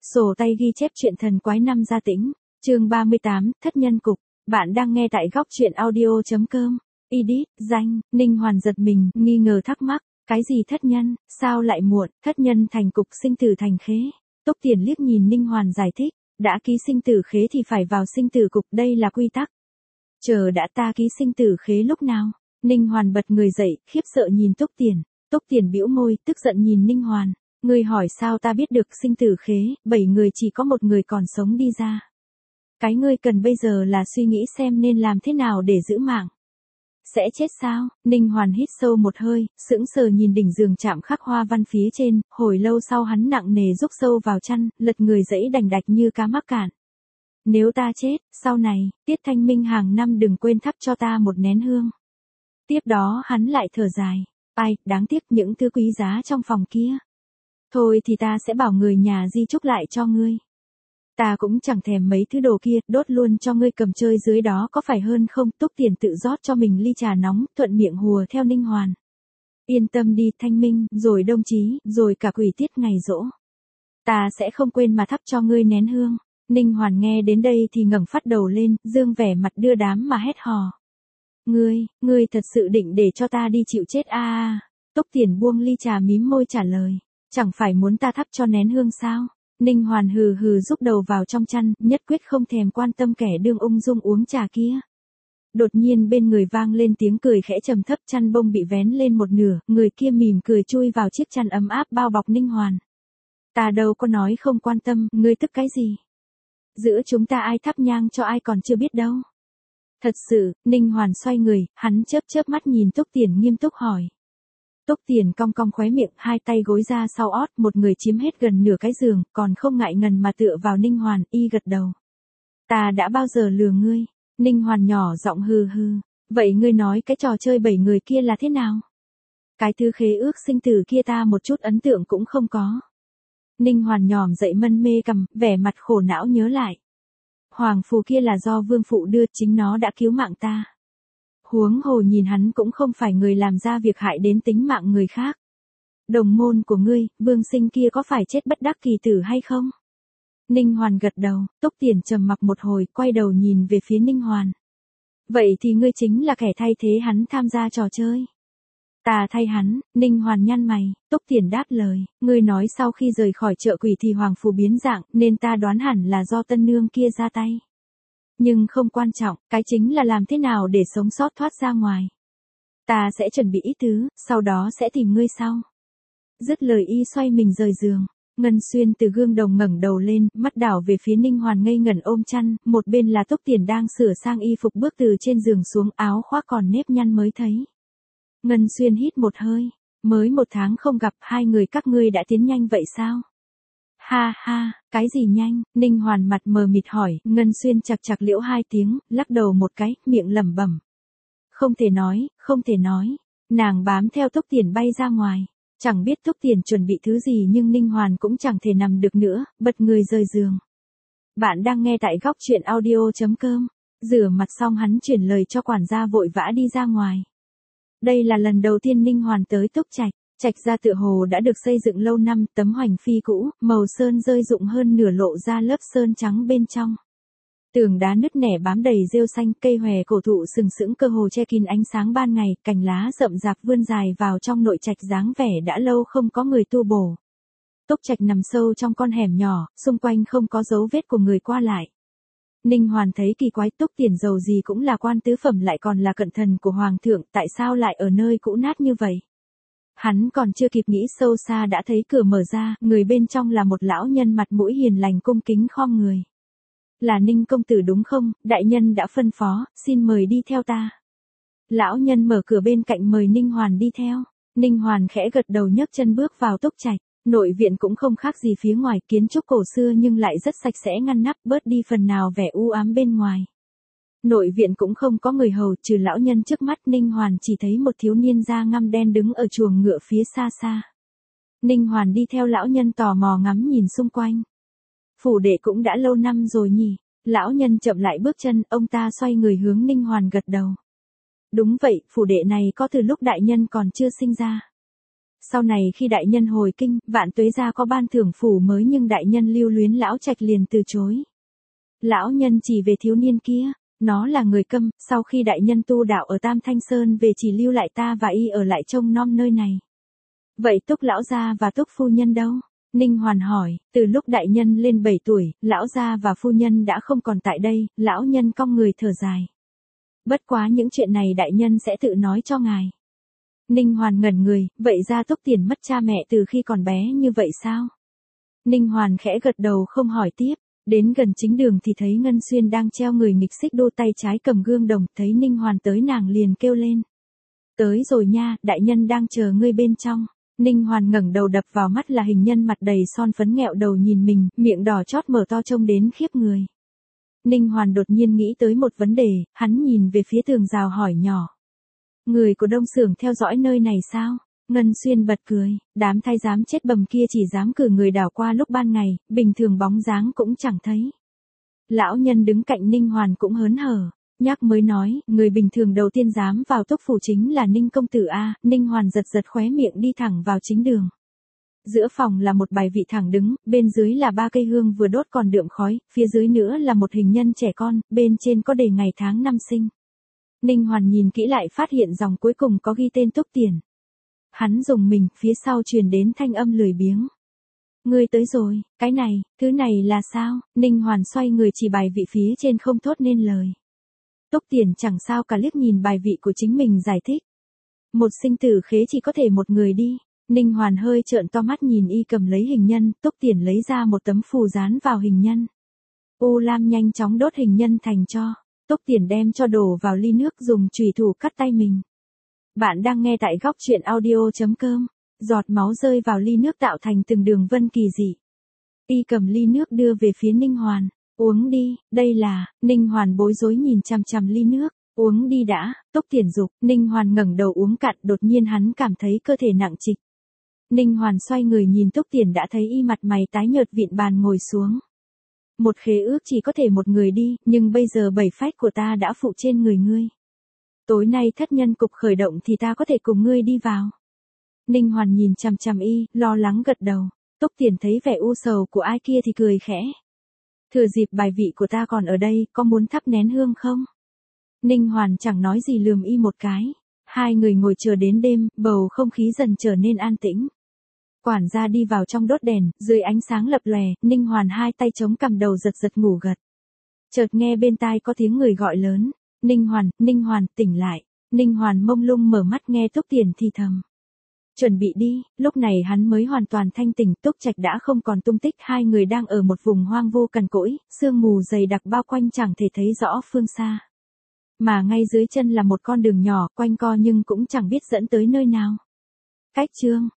Sổ tay ghi chép truyện thần quái năm gia tĩnh, chương 38, thất nhân cục. Bạn đang nghe tại góc truyện audio.com. Edit, danh, Ninh Hoàn giật mình, nghi ngờ thắc mắc. Cái gì thất nhân, sao lại muộn, thất nhân thành cục sinh tử thành khế. Túc Tiền liếc nhìn Ninh Hoàn giải thích, đã ký sinh tử khế thì phải vào sinh tử cục, đây là quy tắc. Chờ đã, ta ký sinh tử khế lúc nào? Ninh Hoàn bật người dậy, khiếp sợ nhìn Túc Tiền. Túc Tiền bĩu môi, tức giận nhìn Ninh Hoàn. Ngươi hỏi sao ta biết được sinh tử khế, 7 người chỉ có một người còn sống đi ra. Cái ngươi cần bây giờ là suy nghĩ xem nên làm thế nào để giữ mạng. Sẽ chết sao? Ninh Hoàn hít sâu một hơi, sững sờ nhìn đỉnh giường chạm khắc hoa văn phía trên, hồi lâu sau hắn nặng nề rúc sâu vào chăn, lật người dẫy đành đạch như cá mắc cạn. Nếu ta chết, sau này, tiết thanh minh hàng năm đừng quên thắp cho ta một nén hương. Tiếp đó hắn lại thở dài. Ai, đáng tiếc những thứ quý giá trong phòng kia. Thôi thì ta sẽ bảo người nhà di chúc lại cho ngươi. Ta cũng chẳng thèm mấy thứ đồ kia, đốt luôn cho ngươi cầm chơi dưới đó có phải hơn không? Túc Tiền tự rót cho mình ly trà nóng, thuận miệng hùa theo Ninh Hoàn. Yên tâm đi thanh minh, rồi đồng chí, rồi cả quỷ tiết ngày giỗ. Ta sẽ không quên mà thắp cho ngươi nén hương. Ninh Hoàn nghe đến đây thì ngẩng phát đầu lên, dương vẻ mặt đưa đám mà hét hò. Ngươi thật sự định để cho ta đi chịu chết à? Túc Tiền buông ly trà mím môi trả lời. Chẳng phải muốn ta thắp cho nén hương sao? Ninh Hoàn hừ hừ rúc đầu vào trong chăn, nhất quyết không thèm quan tâm kẻ đương ung dung uống trà kia. Đột nhiên bên người vang lên tiếng cười khẽ trầm thấp, chăn bông bị vén lên một nửa, người kia mỉm cười chui vào chiếc chăn ấm áp bao bọc Ninh Hoàn. Ta đâu có nói không quan tâm, ngươi tức cái gì? Giữa chúng ta ai thắp nhang cho ai còn chưa biết đâu. Thật sự, Ninh Hoàn xoay người, hắn chớp mắt nhìn Túc Tiền nghiêm túc hỏi. Túc Tiền cong cong khóe miệng, hai tay gối ra sau ót, một người chiếm hết gần nửa cái giường, còn không ngại ngần mà tựa vào Ninh Hoàn, y gật đầu. Ta đã bao giờ lừa ngươi? Ninh Hoàn nhỏ giọng hừ hừ. Vậy ngươi nói cái trò chơi 7 người kia là thế nào? Cái thứ khế ước sinh tử kia ta một chút ấn tượng cũng không có. Ninh Hoàn nhòm dậy mân mê cằm, vẻ mặt khổ não nhớ lại. Hoàng phù kia là do vương phụ đưa, chính nó đã cứu mạng ta. Huống hồ nhìn hắn cũng không phải người làm ra việc hại đến tính mạng người khác. Đồng môn của ngươi, Vương Sinh kia có phải chết bất đắc kỳ tử hay không? Ninh Hoàn gật đầu, Túc Tiền trầm mặc một hồi, quay đầu nhìn về phía Ninh Hoàn. Vậy thì ngươi chính là kẻ thay thế hắn tham gia trò chơi. Ta thay hắn. Ninh Hoàn nhăn mày, Túc Tiền đáp lời, ngươi nói sau khi rời khỏi chợ quỷ thì hoàng phù biến dạng, nên ta đoán hẳn là do tân nương kia ra tay. Nhưng không quan trọng, cái chính là làm thế nào để sống sót thoát ra ngoài. Ta sẽ chuẩn bị ít thứ, sau đó sẽ tìm ngươi sau. Dứt lời y xoay mình rời giường. Ngân Xuyên từ gương đồng ngẩng đầu lên, mắt đảo về phía Ninh Hoàn ngây ngẩn ôm chăn, một bên là Túc Tiền đang sửa sang y phục bước từ trên giường xuống, áo khoác còn nếp nhăn mới thấy. Ngân Xuyên hít một hơi, mới 1 tháng không gặp, hai người các ngươi đã tiến nhanh vậy sao? Ha ha, cái gì nhanh? Ninh Hoàn mặt mờ mịt hỏi, Ngân Xuyên chặt chặt liễu 2 tiếng, lắc đầu một cái, miệng lẩm bẩm. Không thể nói. Nàng bám theo Túc Tiền bay ra ngoài. Chẳng biết Túc Tiền chuẩn bị thứ gì nhưng Ninh Hoàn cũng chẳng thể nằm được nữa, bật người rời giường. Bạn đang nghe tại góc truyện audio.com. Rửa mặt xong hắn chuyển lời cho quản gia vội vã đi ra ngoài. Đây là lần đầu tiên Ninh Hoàn tới Túc Trạch. Trạch gia tựa hồ đã được xây dựng lâu năm, tấm hoành phi cũ, màu sơn rơi rụng hơn nửa lộ ra lớp sơn trắng bên trong. Tường đá nứt nẻ bám đầy rêu xanh, cây hòe cổ thụ sừng sững cơ hồ che kín ánh sáng ban ngày, cành lá rậm rạp vươn dài vào trong nội trạch dáng vẻ đã lâu không có người tu bổ. Túc Trạch nằm sâu trong con hẻm nhỏ, xung quanh không có dấu vết của người qua lại. Ninh Hoàn thấy kỳ quái, Túc Tiền giàu gì cũng là quan tứ phẩm lại còn là cận thần của hoàng thượng, tại sao lại ở nơi cũ nát như vậy? Hắn còn chưa kịp nghĩ sâu xa đã thấy cửa mở ra, người bên trong là một lão nhân mặt mũi hiền lành cung kính khom người. Là Ninh công tử đúng không? Đại nhân đã phân phó, xin mời đi theo ta. Lão nhân mở cửa bên cạnh mời Ninh Hoàn đi theo. Ninh Hoàn khẽ gật đầu nhấc chân bước vào Túc Trạch. Nội viện cũng không khác gì phía ngoài, kiến trúc cổ xưa nhưng lại rất sạch sẽ ngăn nắp, bớt đi phần nào vẻ u ám bên ngoài. Nội viện cũng không có người hầu, trừ lão nhân trước mắt, Ninh Hoàn chỉ thấy một thiếu niên da ngăm đen đứng ở chuồng ngựa phía xa xa. Ninh Hoàn đi theo lão nhân tò mò ngắm nhìn xung quanh. Phủ đệ cũng đã lâu năm rồi nhỉ? Lão nhân chậm lại bước chân, ông ta xoay người hướng Ninh Hoàn gật đầu. Đúng vậy, phủ đệ này có từ lúc đại nhân còn chưa sinh ra. Sau này khi đại nhân hồi kinh, Vạn Tuế gia có ban thưởng phủ mới nhưng đại nhân lưu luyến lão trạch liền từ chối. Lão nhân chỉ về thiếu niên kia, nó là người Câm, sau khi đại nhân tu đạo ở Tam Thanh Sơn về chỉ lưu lại ta và y ở lại trông nom nơi này. Vậy Túc lão gia và Túc phu nhân đâu? Ninh Hoàn hỏi, từ lúc đại nhân lên 7 tuổi, lão gia và phu nhân đã không còn tại đây, lão nhân cong người thở dài. Bất quá những chuyện này đại nhân sẽ tự nói cho ngài. Ninh Hoàn ngẩn người, vậy ra Túc Tiền mất cha mẹ từ khi còn bé như vậy sao? Ninh Hoàn khẽ gật đầu không hỏi tiếp, đến gần chính đường thì thấy Ngân Xuyên đang treo người nghịch xích đô tay trái cầm gương đồng, thấy Ninh Hoàn tới nàng liền kêu lên. Tới rồi nha, đại nhân đang chờ ngươi bên trong. Ninh Hoàn ngẩng đầu đập vào mắt là hình nhân mặt đầy son phấn nghẹo đầu nhìn mình, miệng đỏ chót mở to trông đến khiếp người. Ninh Hoàn đột nhiên nghĩ tới một vấn đề, hắn nhìn về phía tường rào hỏi nhỏ. Người của Đông Xưởng theo dõi nơi này sao? Ngân Xuyên bật cười, đám thái giám chết bầm kia chỉ dám cử người đảo qua lúc ban ngày, bình thường bóng dáng cũng chẳng thấy. Lão nhân đứng cạnh Ninh Hoàn cũng hớn hở, nhắc mới nói, người bình thường đầu tiên dám vào Túc phủ chính là Ninh công tử a. Ninh Hoàn giật giật khóe miệng đi thẳng vào chính đường. Giữa phòng là một bài vị thẳng đứng, bên dưới là 3 cây hương vừa đốt còn đượm khói, phía dưới nữa là một hình nhân trẻ con, bên trên có đề ngày tháng năm sinh. Ninh Hoàn nhìn kỹ lại phát hiện dòng cuối cùng có ghi tên Túc Tiền. Hắn dùng mình, phía sau truyền đến thanh âm lười biếng. Ngươi tới rồi, cái này, thứ này là sao? Ninh Hoàn xoay người chỉ bài vị phía trên không thốt nên lời. Túc Tiền chẳng sao cả liếc nhìn bài vị của chính mình giải thích. Một sinh tử khế chỉ có thể một người đi. Ninh Hoàn hơi trợn to mắt nhìn y cầm lấy hình nhân, Túc Tiền lấy ra một tấm phù dán vào hình nhân. U Lam nhanh chóng đốt hình nhân thành tro. Túc Tiền đem cho đổ vào ly nước dùng chùy thủ cắt tay mình. Bạn đang nghe tại góc truyện audio.com. Giọt máu rơi vào ly nước tạo thành từng đường vân kỳ dị. Y cầm ly nước đưa về phía Ninh Hoàn. Uống đi, đây là. Ninh Hoàn bối rối nhìn chằm chằm ly nước. Uống đi đã, Túc Tiền dục. Ninh Hoàn ngẩng đầu uống cạn, đột nhiên hắn cảm thấy cơ thể nặng trịch. Ninh Hoàn xoay người nhìn Túc Tiền đã thấy y mặt mày tái nhợt vịn bàn ngồi xuống. Một khế ước chỉ có thể một người đi, nhưng bây giờ 7 phách của ta đã phụ trên người ngươi. Tối nay thất nhân cục khởi động thì ta có thể cùng ngươi đi vào. Ninh Hoàn nhìn chằm chằm y, lo lắng gật đầu. Túc Tiền thấy vẻ u sầu của ai kia thì cười khẽ. Thừa dịp bài vị của ta còn ở đây, có muốn thắp nén hương không? Ninh Hoàn chẳng nói gì lườm y một cái. Hai người ngồi chờ đến đêm, bầu không khí dần trở nên an tĩnh. Quản gia đi vào trong đốt đèn, dưới ánh sáng lập lòe, Ninh Hoàn hai tay chống cằm đầu giật giật ngủ gật. Chợt nghe bên tai có tiếng người gọi lớn. Ninh Hoàn, tỉnh lại. Ninh Hoàn mông lung mở mắt nghe Túc Tiền thì thầm. Chuẩn bị đi, lúc này hắn mới hoàn toàn thanh tỉnh, Túc Trạch đã không còn tung tích, hai người đang ở một vùng hoang vu cằn cỗi, sương mù dày đặc bao quanh chẳng thể thấy rõ phương xa. Mà ngay dưới chân là một con đường nhỏ, quanh co nhưng cũng chẳng biết dẫn tới nơi nào. Cách chương